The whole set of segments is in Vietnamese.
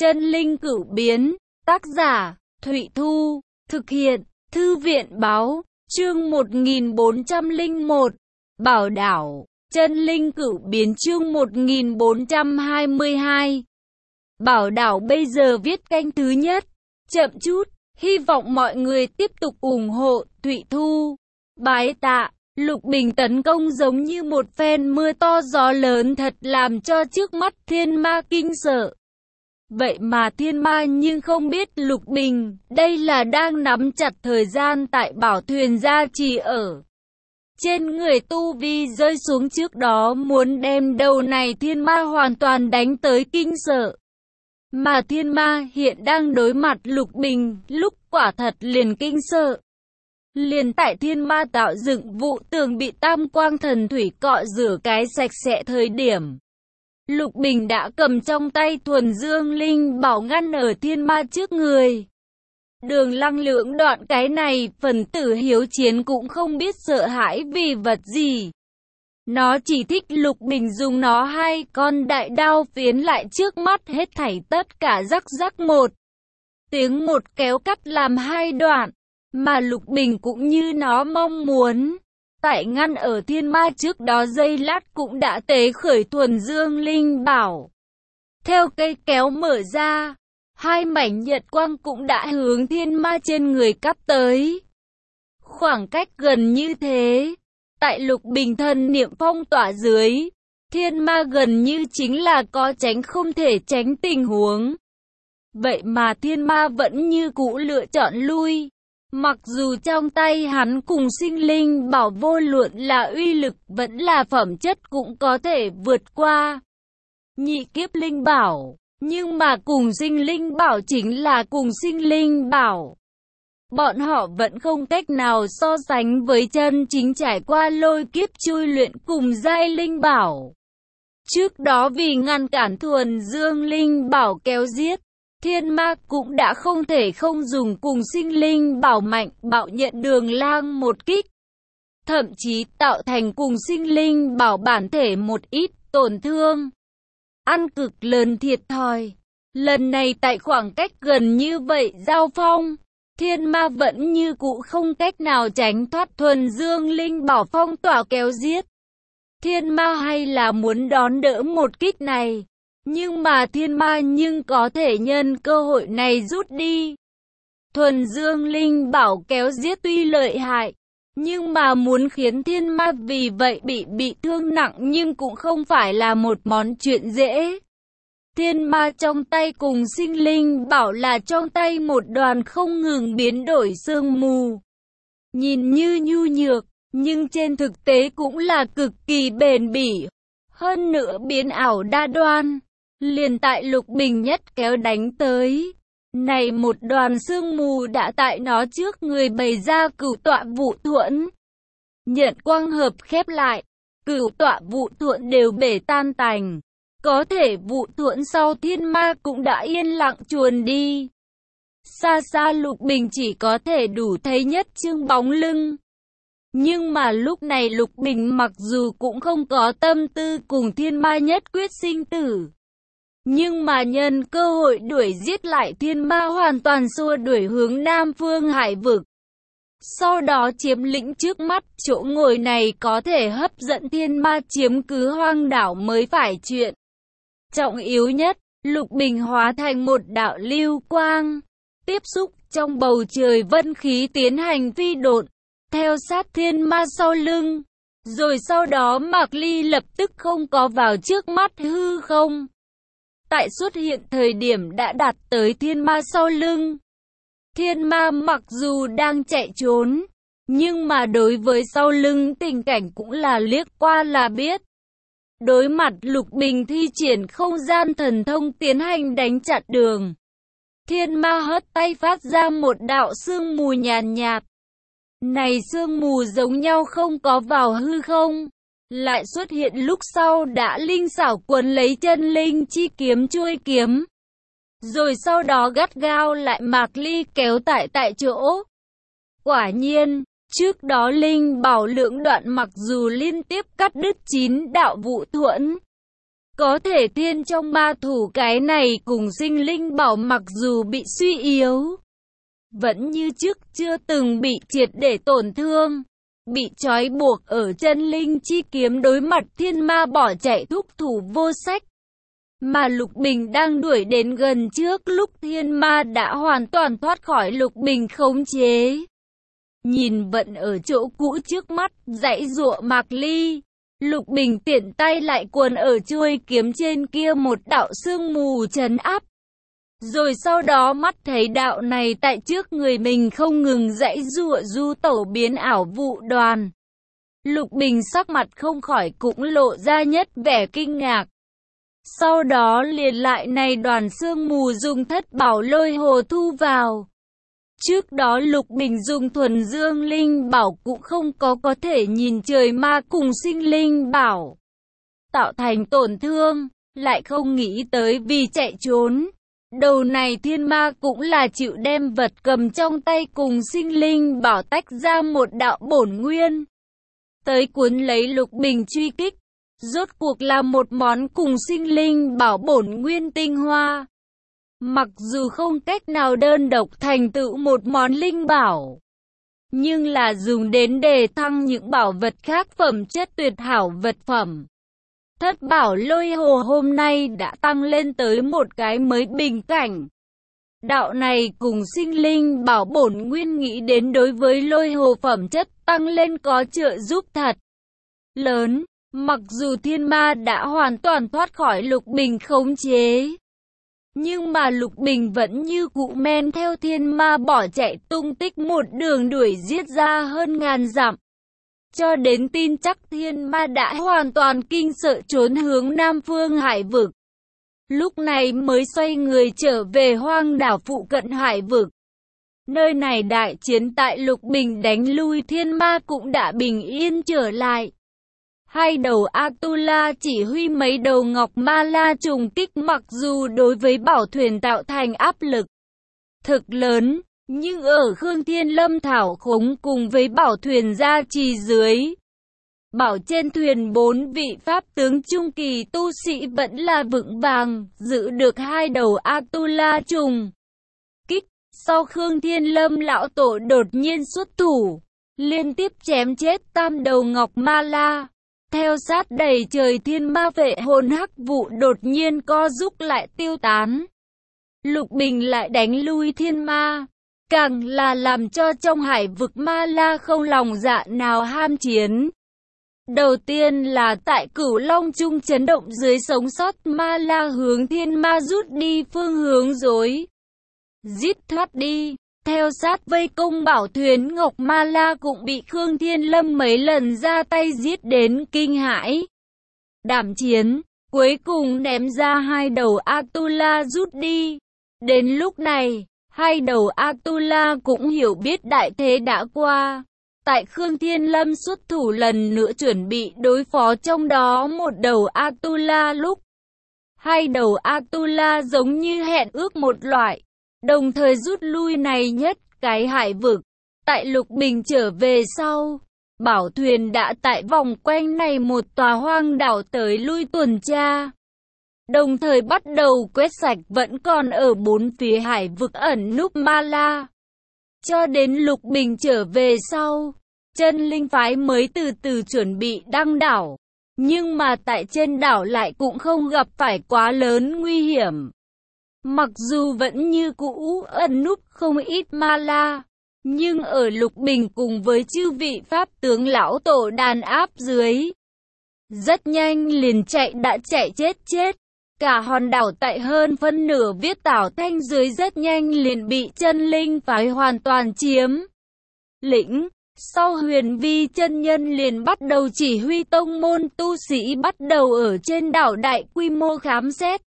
Chân linh cửu biến, tác giả, Thụy Thu, thực hiện, Thư viện báo, chương 1401, Bảo đảo, chân linh cửu biến chương 1422. Bảo đảo bây giờ viết canh thứ nhất, chậm chút, hy vọng mọi người tiếp tục ủng hộ, Thụy Thu. Bái tạ. Lục Bình tấn công giống như một phen mưa to gió lớn thật làm cho trước mắt thiên ma kinh sợ. Vậy mà thiên ma nhưng không biết Lục Bình, đây là đang nắm chặt thời gian tại bảo thuyền gia trì ở. Trên người tu vi rơi xuống trước đó muốn đem đầu này thiên ma hoàn toàn đánh tới kinh sợ. Mà thiên ma hiện đang đối mặt Lục Bình, lúc quả thật liền kinh sợ. Liền tại thiên ma tạo dựng vụ tường bị tam quang thần thủy cọ rửa cái sạch sẽ thời điểm. Lục Bình đã cầm trong tay thuần dương linh bảo ngăn ở thiên ma trước người. Đường Lăng lưỡng đoạn cái này, phần tử hiếu chiến cũng không biết sợ hãi vì vật gì. Nó chỉ thích Lục Bình dùng nó hai con đại đao phiến lại trước mắt hết thảy tất cả rắc rắc một. Tiếng một kéo cắt làm hai đoạn. Mà Lục Bình cũng như nó mong muốn. Tại ngăn ở thiên ma trước đó giây lát cũng đã tế khởi thuần dương linh bảo. Theo cây kéo mở ra, hai mảnh nhật quang cũng đã hướng thiên ma trên người cắp tới. Khoảng cách gần như thế, tại Lục Bình thân niệm phong tỏa dưới, thiên ma gần như chính là có tránh không thể tránh tình huống. Vậy mà thiên ma vẫn như cũ lựa chọn lui. Mặc dù trong tay hắn cùng sinh linh bảo vô luận là uy lực vẫn là phẩm chất cũng có thể vượt qua nhị kiếp linh bảo, nhưng mà cùng sinh linh bảo chính là cùng sinh linh bảo. Bọn họ vẫn không cách nào so sánh với chân chính trải qua lôi kiếp chui luyện cùng giai linh bảo. Trước đó vì ngăn cản thuần dương linh bảo kéo giết, thiên ma cũng đã không thể không dùng cùng sinh linh bảo mạnh bạo nhận Đường Lang một kích. Thậm chí tạo thành cùng sinh linh bảo bản thể một ít tổn thương. Ăn cực lớn thiệt thòi. Lần này tại khoảng cách gần như vậy giao phong, thiên ma vẫn như cũ không cách nào tránh thoát thuần dương linh bảo phong tỏa kéo giết. Thiên ma hay là muốn đón đỡ một kích này. Nhưng mà thiên ma nhưng có thể nhân cơ hội này rút đi. Thuần dương linh bảo kéo giết tuy lợi hại, nhưng mà muốn khiến thiên ma vì vậy bị thương nặng nhưng cũng không phải là một món chuyện dễ. Thiên ma trong tay cùng sinh linh bảo là trong tay một đoàn không ngừng biến đổi sương mù. Nhìn như nhu nhược, nhưng trên thực tế cũng là cực kỳ bền bỉ. Hơn nữa biến ảo đa đoan. Liền tại Lục Bình nhất kéo đánh tới. Này một đoàn sương mù đã tại nó trước người bày ra cửu tọa vụ thuẫn. Nhận quang hợp khép lại. Cửu tọa vụ thuẫn đều bể tan tành. Có thể vụ thuẫn sau thiên ma cũng đã yên lặng chuồn đi. Xa xa Lục Bình chỉ có thể đủ thấy nhất chương bóng lưng. Nhưng mà lúc này Lục Bình mặc dù cũng không có tâm tư cùng thiên ma nhất quyết sinh tử. Nhưng mà nhân cơ hội đuổi giết lại thiên ma hoàn toàn xua đuổi hướng Nam Phương Hải vực. Sau đó chiếm lĩnh trước mắt chỗ ngồi này có thể hấp dẫn thiên ma chiếm cứ hoang đảo mới phải chuyện. Trọng yếu nhất, Lục Bình hóa thành một đạo lưu quang. Tiếp xúc trong bầu trời vân khí tiến hành phi độn. Theo sát thiên ma sau lưng. Rồi sau đó Mạc Ly lập tức không có vào trước mắt hư không. Tại xuất hiện thời điểm đã đạt tới thiên ma sau lưng. Thiên ma mặc dù đang chạy trốn, nhưng mà đối với sau lưng tình cảnh cũng là liếc qua là biết. Đối mặt Lục Bình thi triển không gian thần thông tiến hành đánh chặn đường. Thiên ma hất tay phát ra một đạo sương mù nhàn nhạt. Này sương mù giống nhau không có vào hư không. Lại xuất hiện lúc sau đã linh xảo quấn lấy chân linh chi kiếm chuôi kiếm. Rồi sau đó gắt gao lại Mạc Ly kéo tại chỗ. Quả nhiên, trước đó linh bảo lưỡng đoạn mặc dù liên tiếp cắt đứt 9 đạo vụ thuẫn. Có thể thiên trong ma thủ cái này cùng sinh linh bảo mặc dù bị suy yếu, vẫn như trước chưa từng bị triệt để tổn thương, bị trói buộc ở chân linh chi kiếm đối mặt thiên ma bỏ chạy thúc thủ vô sách. Mà Lục Bình đang đuổi đến gần trước lúc thiên ma đã hoàn toàn thoát khỏi Lục Bình khống chế. Nhìn vận ở chỗ cũ trước mắt, dãy giụa Mạc Ly. Lục Bình tiện tay lại quần ở chuôi kiếm trên kia một đạo sương mù trấn áp. Rồi sau đó mắt thấy đạo này tại trước người mình không ngừng dãy giụa du tẩu biến ảo vụ đoàn. Lục Bình sắc mặt không khỏi cũng lộ ra nhất vẻ kinh ngạc. Sau đó liền lại này đoàn sương mù dùng thất bảo lôi hồ thu vào. Trước đó Lục Bình dùng thuần dương linh bảo cũng không có thể nhìn trời ma cùng sinh linh bảo tạo thành tổn thương, lại không nghĩ tới vì chạy trốn. Đầu này thiên ma cũng là chịu đem vật cầm trong tay cùng sinh linh bảo tách ra một đạo bổn nguyên. Tới cuốn lấy Lục Bình truy kích, rốt cuộc là một món cùng sinh linh bảo bổn nguyên tinh hoa. Mặc dù không cách nào đơn độc thành tựu một món linh bảo, nhưng là dùng đến đề thăng những bảo vật khác phẩm chất tuyệt hảo vật phẩm. Thất bảo lôi hồ hôm nay đã tăng lên tới một cái mới bình cảnh. Đạo này cùng sinh linh bảo bổn nguyên nghĩ đến đối với lôi hồ phẩm chất tăng lên có trợ giúp thật lớn. Mặc dù thiên ma đã hoàn toàn thoát khỏi Lục Bình khống chế, nhưng mà Lục Bình vẫn như cũ men theo thiên ma bỏ chạy tung tích một đường đuổi giết ra hơn ngàn dặm. Cho đến tin chắc thiên ma đã hoàn toàn kinh sợ trốn hướng Nam Phương Hải vực. Lúc này mới xoay người trở về hoang đảo phụ cận Hải vực. Nơi này đại chiến tại Lục Bình đánh lui thiên ma cũng đã bình yên trở lại. Hai đầu Atula chỉ huy mấy đầu ngọc ma la trùng kích mặc dù đối với bảo thuyền tạo thành áp lực thực lớn, nhưng ở Khương Thiên Lâm thảo khống cùng với bảo thuyền gia trì dưới, bảo trên thuyền 4 vị pháp tướng trung kỳ tu sĩ vẫn là vững vàng, giữ được hai đầu Atula trùng kích. Sau Khương Thiên Lâm lão tổ đột nhiên xuất thủ, liên tiếp chém chết tam đầu ngọc ma la. Theo sát đầy trời thiên ma vệ hồn hắc vụ đột nhiên co rút lại tiêu tán. Lục Bình lại đánh lui thiên ma, càng là làm cho trong hải vực ma la không lòng dạ nào ham chiến. Đầu tiên là tại Cửu Long Trung chấn động dưới sống sót ma la hướng thiên ma rút đi phương hướng rối giết thoát đi. Theo sát vây công bảo thuyền Ngọc Ma La cũng bị Khương Thiên Lâm mấy lần ra tay giết đến kinh hãi. Đảm chiến, cuối cùng ném ra hai đầu Atula rút đi. Đến lúc này, hai đầu Atula cũng hiểu biết đại thế đã qua. Tại Khương Thiên Lâm xuất thủ lần nữa chuẩn bị đối phó trong đó một đầu Atula lúc. Hai đầu Atula giống như hẹn ước một loại. Đồng thời rút lui này nhất cái hải vực. Tại Lục Bình trở về sau, bảo thuyền đã tại vòng quanh này một tòa hoang đảo tới lui tuần tra. Đồng thời bắt đầu quét sạch vẫn còn ở bốn phía hải vực ẩn núp ma la. Cho đến Lục Bình trở về sau, chân linh phái mới từ từ chuẩn bị đăng đảo. Nhưng mà tại trên đảo lại cũng không gặp phải quá lớn nguy hiểm. Mặc dù vẫn như cũ ẩn núp không ít ma la, nhưng ở Lục Bình cùng với chư vị pháp tướng lão tổ đàn áp dưới, rất nhanh liền đã chạy chết. Cả hòn đảo tại hơn phân nửa viết tảo thanh dưới rất nhanh liền bị chân linh phái hoàn toàn chiếm lĩnh. Sau Huyền Vi chân nhân liền bắt đầu chỉ huy tông môn tu sĩ bắt đầu ở trên đảo đại quy mô khám xét.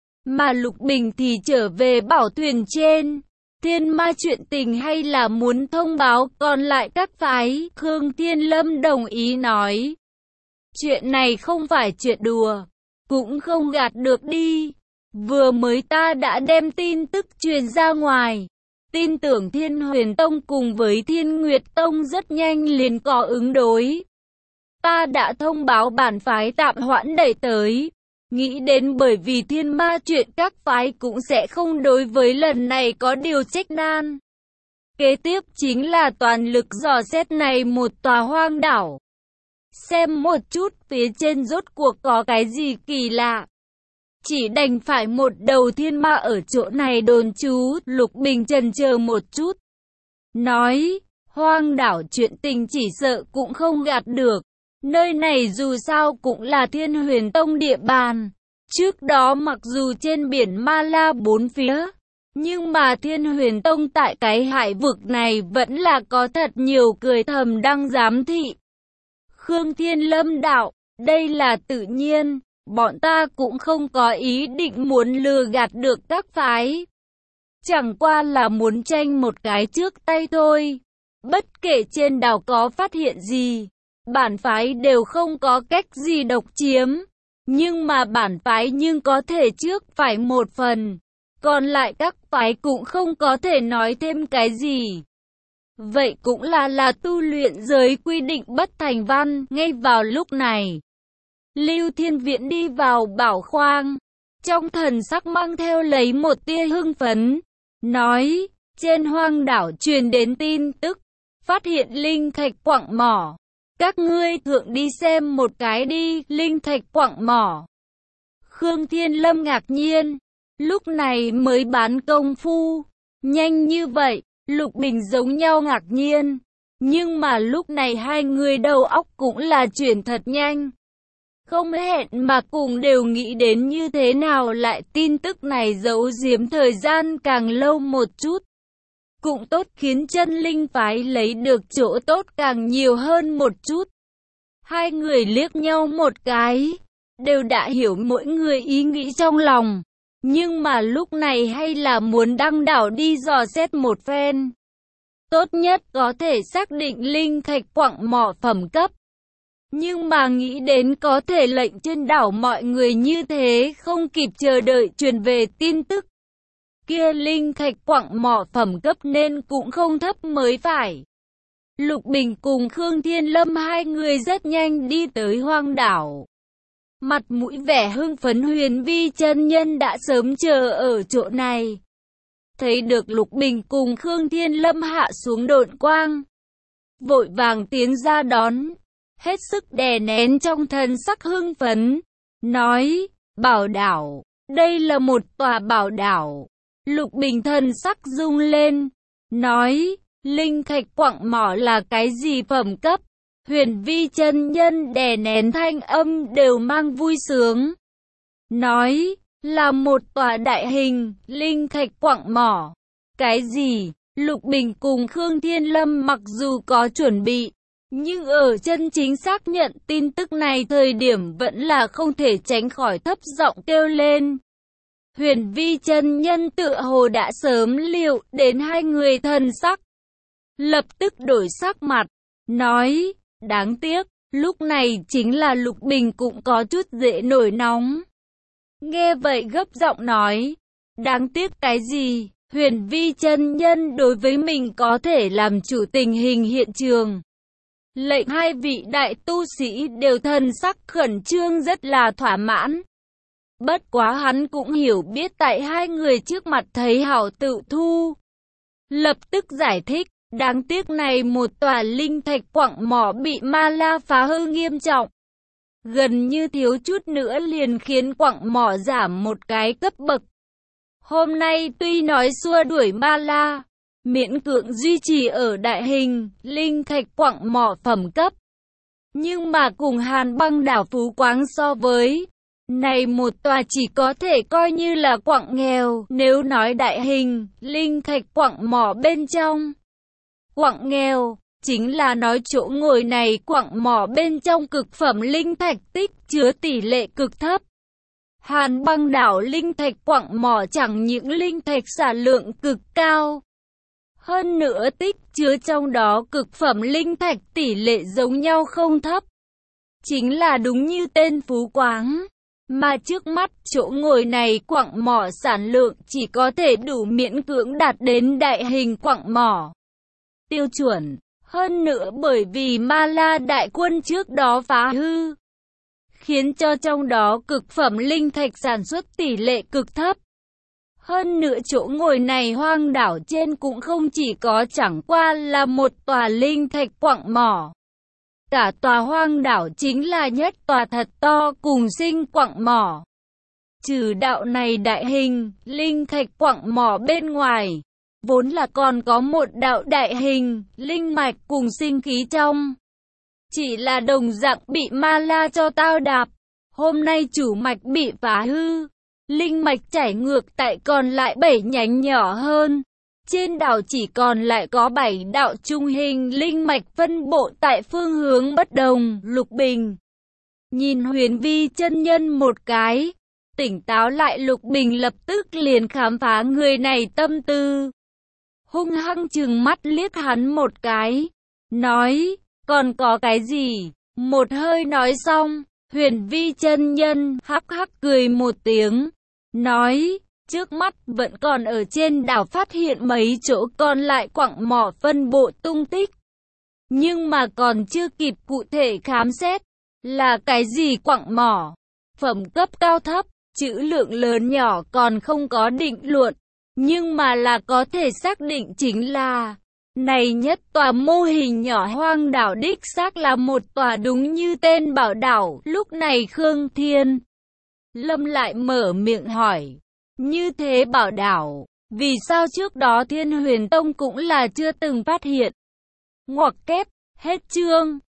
Mà Lục Bình thì trở về bảo thuyền trên. Thiên ma chuyện tình hay là muốn thông báo còn lại các phái. Khương Thiên Lâm đồng ý nói. Chuyện này không phải chuyện đùa, cũng không gạt được đi. Vừa mới ta đã đem tin tức truyền ra ngoài. Tin tưởng Thiên Huyền Tông cùng với Thiên Nguyệt Tông rất nhanh liền có ứng đối. Ta đã thông báo bản phái tạm hoãn đẩy tới. Nghĩ đến bởi vì thiên ma chuyện các phái cũng sẽ không đối với lần này có điều trách nan. Kế tiếp chính là toàn lực dò xét này một tòa hoang đảo. Xem một chút phía trên rốt cuộc có cái gì kỳ lạ. Chỉ đành phải một đầu thiên ma ở chỗ này đồn trú. Lục Bình chần chờ một chút. Nói, hoang đảo chuyện tình chỉ sợ cũng không gạt được. Nơi này dù sao cũng là Thiên Huyền Tông địa bàn. Trước đó mặc dù trên biển Ma La bốn phía, nhưng mà Thiên Huyền Tông tại cái hải vực này vẫn là có thật nhiều cười thầm đang giám thị. Khương Thiên Lâm đạo, đây là tự nhiên, bọn ta cũng không có ý định muốn lừa gạt được các phái. Chẳng qua là muốn tranh một cái trước tay thôi. Bất kể trên đảo có phát hiện gì, bản phái đều không có cách gì độc chiếm. Nhưng mà bản phái nhưng có thể trước phải một phần. Còn lại các phái cũng không có thể nói thêm cái gì. Vậy cũng là tu luyện giới quy định bất thành văn. Ngay vào lúc này, Lưu Thiên Viễn đi vào bảo khoang. Trong thần sắc mang theo lấy một tia hưng phấn. Nói, trên hoang đảo truyền đến tin tức. Phát hiện linh thạch quặng mỏ. Các ngươi thượng đi xem một cái đi, linh thạch quặng mỏ. Khương Thiên Lâm ngạc nhiên. Lúc này mới bán công phu. Nhanh như vậy, Lục Bình giống nhau ngạc nhiên. Nhưng mà lúc này hai người đầu óc cũng là chuyển thật nhanh. Không hẹn mà cùng đều nghĩ đến như thế nào lại tin tức này giấu giếm thời gian càng lâu một chút. Cũng tốt khiến chân linh phái lấy được chỗ tốt càng nhiều hơn một chút. Hai người liếc nhau một cái, đều đã hiểu mỗi người ý nghĩ trong lòng. Nhưng mà lúc này hay là muốn đăng đảo đi dò xét một phen. Tốt nhất có thể xác định linh thạch quặng mỏ phẩm cấp. Nhưng mà nghĩ đến có thể lệnh trên đảo mọi người như thế không kịp chờ đợi truyền về tin tức. Kia linh thạch quặng mỏ phẩm cấp nên cũng không thấp mới phải. Lục Bình cùng Khương Thiên Lâm hai người rất nhanh đi tới hoang đảo. Mặt mũi vẻ hưng phấn Huyền Vi chân nhân đã sớm chờ ở chỗ này. Thấy được Lục Bình cùng Khương Thiên Lâm hạ xuống độn quang, vội vàng tiến ra đón, hết sức đè nén trong thần sắc hưng phấn. Nói, bảo đảo, đây là một tòa bảo đảo. Lục Bình thần sắc rung lên, nói, linh thạch quặng mỏ là cái gì phẩm cấp? Huyền Vi chân nhân đè nén thanh âm đều mang vui sướng. Nói, là một tòa đại hình, linh thạch quặng mỏ. Cái gì? Lục Bình cùng Khương Thiên Lâm mặc dù có chuẩn bị, nhưng ở chân chính xác nhận tin tức này thời điểm vẫn là không thể tránh khỏi thấp giọng kêu lên. Huyền Vi chân nhân tựa hồ đã sớm liệu đến hai người thần sắc. Lập tức đổi sắc mặt, nói, đáng tiếc, lúc này chính là Lục Bình cũng có chút dễ nổi nóng. Nghe vậy gấp giọng nói, đáng tiếc cái gì? Huyền Vi chân nhân đối với mình có thể làm chủ tình hình hiện trường. Lệnh hai vị đại tu sĩ đều thần sắc khẩn trương rất là thỏa mãn. Bất quá hắn cũng hiểu biết tại hai người trước mặt thấy hảo tự thu. Lập tức giải thích, đáng tiếc này một tòa linh thạch quặng mỏ bị Ma La phá hư nghiêm trọng. Gần như thiếu chút nữa liền khiến quặng mỏ giảm một cái cấp bậc. Hôm nay tuy nói xua đuổi Ma La, miễn cưỡng duy trì ở đại hình, linh thạch quặng mỏ phẩm cấp. Nhưng mà cùng Hàn Băng đảo Phú Quáng so với, này một tòa chỉ có thể coi như là quặng nghèo. Nếu nói đại hình, linh thạch quặng mỏ bên trong, quặng nghèo, chính là nói chỗ ngồi này quặng mỏ bên trong cực phẩm linh thạch tích chứa tỷ lệ cực thấp. Hàn Băng đảo linh thạch quặng mỏ chẳng những linh thạch sản lượng cực cao, hơn nữa tích chứa trong đó cực phẩm linh thạch tỷ lệ giống nhau không thấp. Chính là đúng như tên Phú Quáng. Mà trước mắt chỗ ngồi này quặng mỏ sản lượng chỉ có thể đủ miễn cưỡng đạt đến đại hình quặng mỏ tiêu chuẩn. Hơn nữa bởi vì Ma La đại quân trước đó phá hư, khiến cho trong đó cực phẩm linh thạch sản xuất tỷ lệ cực thấp. Hơn nữa chỗ ngồi này hoang đảo trên cũng không chỉ có chẳng qua là một tòa linh thạch quặng mỏ. Cả tòa hoang đảo chính là nhất tòa thật to cùng sinh quặng mỏ. Trừ đạo này đại hình, linh thạch quặng mỏ bên ngoài, vốn là còn có một đạo đại hình, linh mạch cùng sinh khí trong. Chỉ là đồng dạng bị ma la cho tao đạp. Hôm nay chủ mạch bị phá hư. Linh mạch chảy ngược tại còn lại 7 nhánh nhỏ hơn. Trên đảo chỉ còn lại có 7 đạo trung hình linh mạch phân bộ tại phương hướng bất đồng. Lục Bình nhìn Huyền Vi chân nhân một cái. Tỉnh táo lại, Lục Bình lập tức liền khám phá người này tâm tư. Hung hăng trừng mắt liếc hắn một cái. Nói, còn có cái gì? Một hơi nói xong, Huyền Vi chân nhân hắc hắc cười một tiếng. Nói, trước mắt vẫn còn ở trên đảo phát hiện mấy chỗ còn lại quặng mỏ phân bộ tung tích. Nhưng mà còn chưa kịp cụ thể khám xét. Là cái gì quặng mỏ? Phẩm cấp cao thấp, trữ lượng lớn nhỏ còn không có định luận. Nhưng mà là có thể xác định chính là này nhất tòa mô hình nhỏ hoang đảo đích xác là một tòa đúng như tên bảo đảo. Lúc này Khương Thiên Lâm lại mở miệng hỏi. Như thế bảo đảo, vì sao trước đó Thiên Huyền Tông cũng là chưa từng phát hiện? Ngoặc kép, hết chương.